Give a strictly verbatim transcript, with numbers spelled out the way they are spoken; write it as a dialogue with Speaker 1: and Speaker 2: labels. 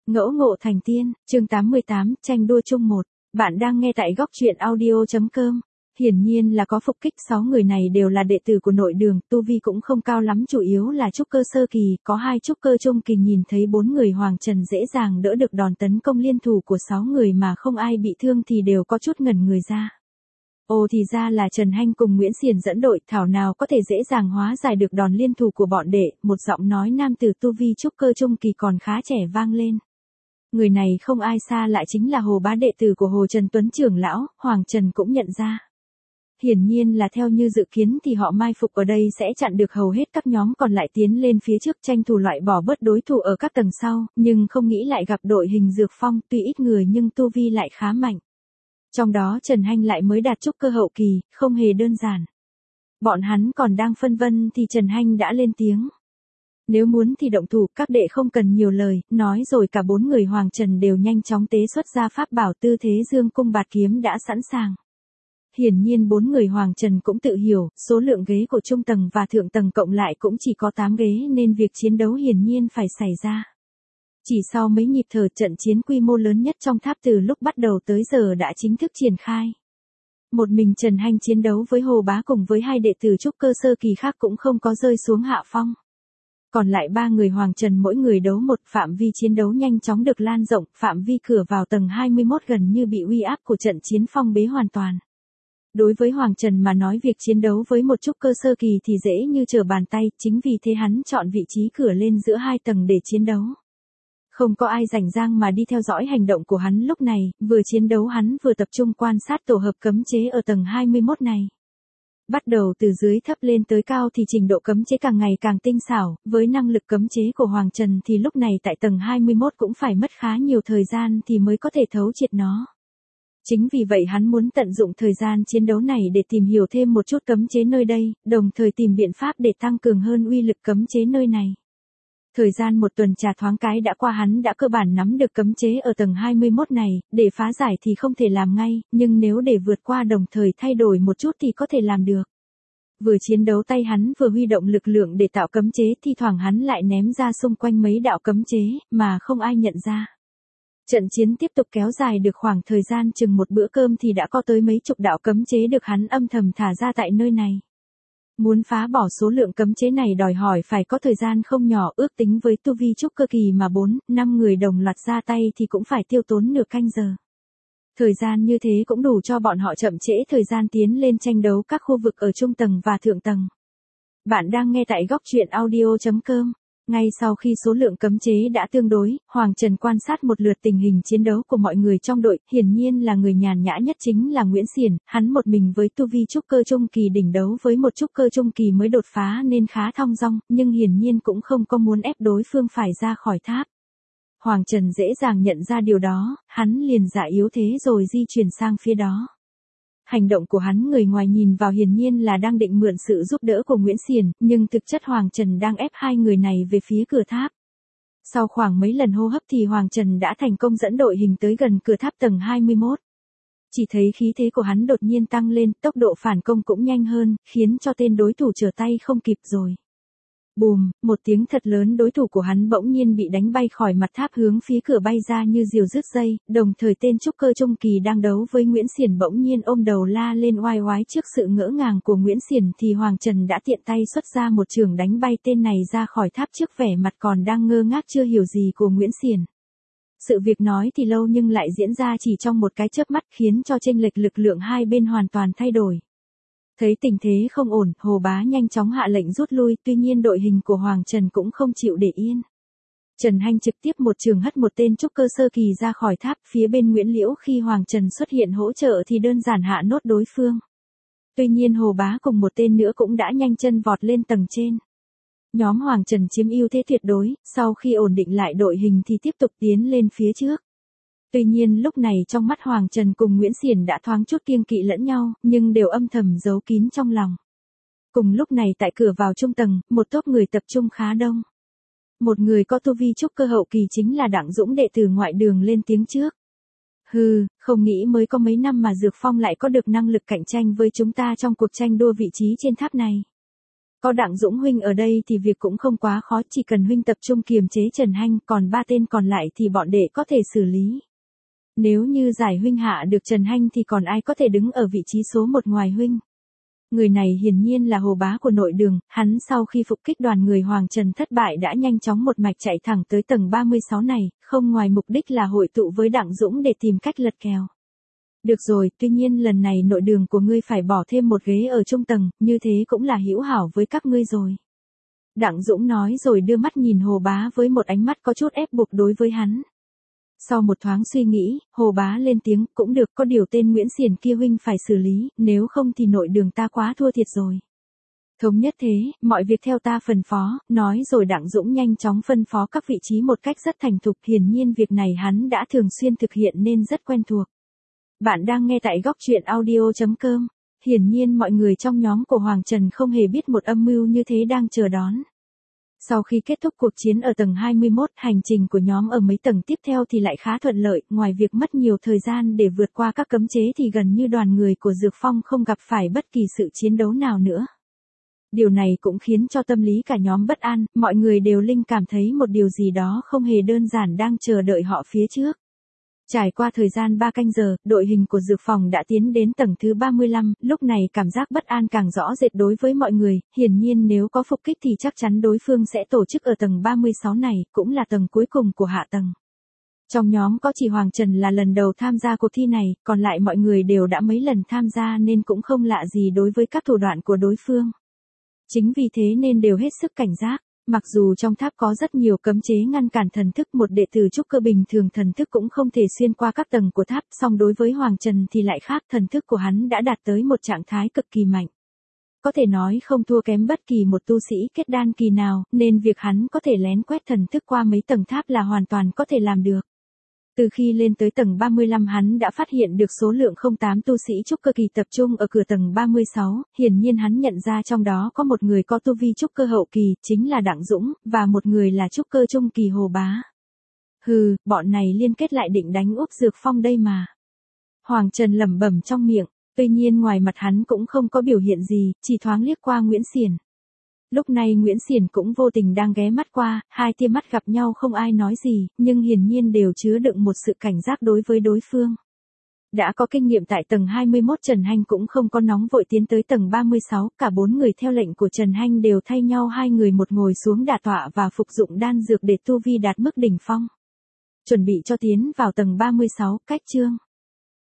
Speaker 1: Ngẫu ngộ thành tiên, chương tám mươi tám, tranh đua chung một. Bạn đang nghe tại góc truyện audio.com. Hiển nhiên là có phục kích, sáu người này đều là đệ tử của nội đường, tu vi cũng không cao lắm, chủ yếu là trúc cơ sơ kỳ, có hai trúc cơ trung kỳ. Nhìn thấy bốn người Hoàng Trần dễ dàng đỡ được đòn tấn công liên thủ của sáu người mà không ai bị thương thì đều có chút ngẩn người ra. Ồ, thì ra là Trần Hanh cùng Nguyễn Xiển dẫn đội, thảo nào có thể dễ dàng hóa giải được đòn liên thủ của bọn đệ. Một giọng nói nam tử tu vi trúc cơ trung kỳ còn khá trẻ vang lên. Người này không ai xa lại chính là Hồ Bá, đệ tử của Hồ Trần Tuấn trưởng lão. Hoàng Trần cũng nhận ra. Hiển nhiên là theo như dự kiến thì họ mai phục ở đây sẽ chặn được hầu hết các nhóm còn lại tiến lên phía trước, tranh thủ loại bỏ bớt đối thủ ở các tầng sau, nhưng không nghĩ lại gặp đội hình Dược Phong, tuy ít người nhưng tu vi lại khá mạnh. Trong đó Trần Hanh lại mới đạt trúc cơ hậu kỳ, không hề đơn giản. Bọn hắn còn đang phân vân thì Trần Hanh đã lên tiếng. Nếu muốn thì động thủ, các đệ không cần nhiều lời, nói rồi cả bốn người Hoàng Trần đều nhanh chóng tế xuất ra pháp bảo, tư thế dương cung bạt kiếm đã sẵn sàng. Hiển nhiên bốn người Hoàng Trần cũng tự hiểu, số lượng ghế của trung tầng và thượng tầng cộng lại cũng chỉ có tám ghế nên việc chiến đấu hiển nhiên phải xảy ra. Chỉ sau mấy nhịp thở, trận chiến quy mô lớn nhất trong tháp từ lúc bắt đầu tới giờ đã chính thức triển khai. Một mình Trần Hanh chiến đấu với Hồ Bá cùng với hai đệ tử trúc cơ sơ kỳ khác cũng không có rơi xuống hạ phong. Còn lại ba người Hoàng Trần mỗi người đấu một, phạm vi chiến đấu nhanh chóng được lan rộng, phạm vi cửa vào tầng hai mươi mốt gần như bị uy áp của trận chiến phong bế hoàn toàn. Đối với Hoàng Trần mà nói, việc chiến đấu với một trúc cơ sơ kỳ thì dễ như trở bàn tay, chính vì thế hắn chọn vị trí cửa lên giữa hai tầng để chiến đấu. Không có ai rảnh rang mà đi theo dõi hành động của hắn lúc này, vừa chiến đấu hắn vừa tập trung quan sát tổ hợp cấm chế ở tầng hai mươi mốt này. Bắt đầu từ dưới thấp lên tới cao thì trình độ cấm chế càng ngày càng tinh xảo, với năng lực cấm chế của Hoàng Trần thì lúc này tại tầng hai mươi mốt cũng phải mất khá nhiều thời gian thì mới có thể thấu triệt nó. Chính vì vậy hắn muốn tận dụng thời gian chiến đấu này để tìm hiểu thêm một chút cấm chế nơi đây, đồng thời tìm biện pháp để tăng cường hơn uy lực cấm chế nơi này. Thời gian một tuần trà thoáng cái đã qua, hắn đã cơ bản nắm được cấm chế ở tầng hai mươi mốt này, để phá giải thì không thể làm ngay, nhưng nếu để vượt qua đồng thời thay đổi một chút thì có thể làm được. Vừa chiến đấu tay hắn vừa huy động lực lượng để tạo cấm chế, thi thoảng hắn lại ném ra xung quanh mấy đạo cấm chế, mà không ai nhận ra. Trận chiến tiếp tục kéo dài được khoảng thời gian chừng một bữa cơm thì đã có tới mấy chục đạo cấm chế được hắn âm thầm thả ra tại nơi này. Muốn phá bỏ số lượng cấm chế này đòi hỏi phải có thời gian không nhỏ, ước tính với tu vi trúc cơ kỳ mà bốn, năm người đồng loạt ra tay thì cũng phải tiêu tốn nửa canh giờ. Thời gian như thế cũng đủ cho bọn họ chậm trễ thời gian tiến lên tranh đấu các khu vực ở trung tầng và thượng tầng. Bạn đang nghe tại góc truyện audio.com. Ngay sau khi số lượng cấm chế đã tương đối, Hoàng Trần quan sát một lượt tình hình chiến đấu của mọi người trong đội, hiển nhiên là người nhàn nhã nhất chính là Nguyễn Xiển, hắn một mình với tu vi trúc cơ trung kỳ đỉnh đấu với một trúc cơ trung kỳ mới đột phá nên khá thong dong, nhưng hiển nhiên cũng không có muốn ép đối phương phải ra khỏi tháp. Hoàng Trần dễ dàng nhận ra điều đó, hắn liền giả yếu thế rồi di chuyển sang phía đó. Hành động của hắn người ngoài nhìn vào hiển nhiên là đang định mượn sự giúp đỡ của Nguyễn Xiển, nhưng thực chất Hoàng Trần đang ép hai người này về phía cửa tháp. Sau khoảng mấy lần hô hấp thì Hoàng Trần đã thành công dẫn đội hình tới gần cửa tháp tầng hai mươi mốt. Chỉ thấy khí thế của hắn đột nhiên tăng lên, tốc độ phản công cũng nhanh hơn, khiến cho tên đối thủ trở tay không kịp rồi. Bùm, một tiếng thật lớn, đối thủ của hắn bỗng nhiên bị đánh bay khỏi mặt tháp hướng phía cửa bay ra như diều rứt dây, đồng thời tên trúc cơ trung kỳ đang đấu với Nguyễn Xiển bỗng nhiên ôm đầu la lên oai oái. Trước sự ngỡ ngàng của Nguyễn Xiển thì Hoàng Trần đã tiện tay xuất ra một chưởng đánh bay tên này ra khỏi tháp trước vẻ mặt còn đang ngơ ngác chưa hiểu gì của Nguyễn Xiển. Sự việc nói thì lâu nhưng lại diễn ra chỉ trong một cái chớp mắt, khiến cho chênh lệch lực lượng hai bên hoàn toàn thay đổi. Thấy tình thế không ổn, Hồ Bá nhanh chóng hạ lệnh rút lui, tuy nhiên đội hình của Hoàng Trần cũng không chịu để yên. Trần Hanh trực tiếp một trường hất một tên trúc cơ sơ kỳ ra khỏi tháp, phía bên Nguyễn Liễu khi Hoàng Trần xuất hiện hỗ trợ thì đơn giản hạ nốt đối phương. Tuy nhiên Hồ Bá cùng một tên nữa cũng đã nhanh chân vọt lên tầng trên. Nhóm Hoàng Trần chiếm ưu thế tuyệt đối, sau khi ổn định lại đội hình thì tiếp tục tiến lên phía trước. Tuy nhiên lúc này trong mắt Hoàng Trần cùng Nguyễn Xiển đã thoáng chút kiêng kỵ lẫn nhau, nhưng đều âm thầm giấu kín trong lòng. Cùng lúc này tại cửa vào trung tầng, một tốp người tập trung khá đông. Một người có tu vi trúc cơ hậu kỳ chính là Đặng Dũng, đệ tử ngoại đường lên tiếng trước. Hừ, không nghĩ mới có mấy năm mà Dược Phong lại có được năng lực cạnh tranh với chúng ta trong cuộc tranh đua vị trí trên tháp này. Có Đặng Dũng huynh ở đây thì việc cũng không quá khó, chỉ cần huynh tập trung kiềm chế Trần Hanh, còn ba tên còn lại thì bọn đệ có thể xử lý. Nếu như giải huynh hạ được Trần Hanh thì còn ai có thể đứng ở vị trí số một ngoài huynh. Người này hiển nhiên là hồ bá của nội đường, hắn sau khi phục kích đoàn người Hoàng Trần thất bại đã nhanh chóng một mạch chạy thẳng tới tầng ba mươi sáu này, không ngoài mục đích là hội tụ với Đặng Dũng để tìm cách lật kèo. Được rồi, tuy nhiên lần này nội đường của ngươi phải bỏ thêm một ghế ở trung tầng, như thế cũng là hữu hảo với các ngươi rồi. Đặng Dũng nói rồi đưa mắt nhìn hồ bá với một ánh mắt có chút ép buộc đối với hắn. Sau một thoáng suy nghĩ, hồ bá lên tiếng, cũng được, có điều tên Nguyễn Xiển kia huynh phải xử lý, nếu không thì nội đường ta quá thua thiệt rồi. Thống nhất thế, mọi việc theo ta phân phó, nói rồi Đặng Dũng nhanh chóng phân phó các vị trí một cách rất thành thục, hiển nhiên việc này hắn đã thường xuyên thực hiện nên rất quen thuộc. Bạn đang nghe tại góc truyện audio chấm com. Hiển nhiên mọi người trong nhóm của Hoàng Trần không hề biết một âm mưu như thế đang chờ đón. Sau khi kết thúc cuộc chiến ở tầng hai mươi mốt, hành trình của nhóm ở mấy tầng tiếp theo thì lại khá thuận lợi, ngoài việc mất nhiều thời gian để vượt qua các cấm chế thì gần như đoàn người của Dược Phong không gặp phải bất kỳ sự chiến đấu nào nữa. Điều này cũng khiến cho tâm lý cả nhóm bất an, mọi người đều linh cảm thấy một điều gì đó không hề đơn giản đang chờ đợi họ phía trước. Trải qua thời gian ba canh giờ, đội hình của Dược Phòng đã tiến đến tầng thứ ba mươi lăm, lúc này cảm giác bất an càng rõ rệt đối với mọi người, hiển nhiên nếu có phục kích thì chắc chắn đối phương sẽ tổ chức ở tầng ba mươi sáu này, cũng là tầng cuối cùng của hạ tầng. Trong nhóm có chỉ Hoàng Trần là lần đầu tham gia cuộc thi này, còn lại mọi người đều đã mấy lần tham gia nên cũng không lạ gì đối với các thủ đoạn của đối phương. Chính vì thế nên đều hết sức cảnh giác. Mặc dù trong tháp có rất nhiều cấm chế ngăn cản thần thức, một đệ tử trúc cơ bình thường thần thức cũng không thể xuyên qua các tầng của tháp, song đối với Hoàng Trần thì lại khác, thần thức của hắn đã đạt tới một trạng thái cực kỳ mạnh. Có thể nói không thua kém bất kỳ một tu sĩ kết đan kỳ nào, nên việc hắn có thể lén quét thần thức qua mấy tầng tháp là hoàn toàn có thể làm được. Từ khi lên tới tầng ba mươi lăm hắn đã phát hiện được số lượng không tám tu sĩ trúc cơ kỳ tập trung ở cửa tầng ba mươi sáu, hiển nhiên hắn nhận ra trong đó có một người có tu vi trúc cơ hậu kỳ, chính là Đặng Dũng, và một người là trúc cơ trung kỳ Hồ Bá. Hừ, bọn này liên kết lại định đánh úp Dược Phong đây mà. Hoàng Trần lẩm bẩm trong miệng, tuy nhiên ngoài mặt hắn cũng không có biểu hiện gì, chỉ thoáng liếc qua Nguyễn Xiển. Lúc này Nguyễn Xiển cũng vô tình đang ghé mắt qua, hai tia mắt gặp nhau không ai nói gì, nhưng hiển nhiên đều chứa đựng một sự cảnh giác đối với đối phương. Đã có kinh nghiệm tại tầng hai mươi mốt, Trần Hanh cũng không có nóng vội tiến tới tầng ba mươi sáu, cả bốn người theo lệnh của Trần Hanh đều thay nhau hai người một ngồi xuống đả tọa và phục dụng đan dược để tu vi đạt mức đỉnh phong. Chuẩn bị cho tiến vào tầng ba mươi sáu, cách chương.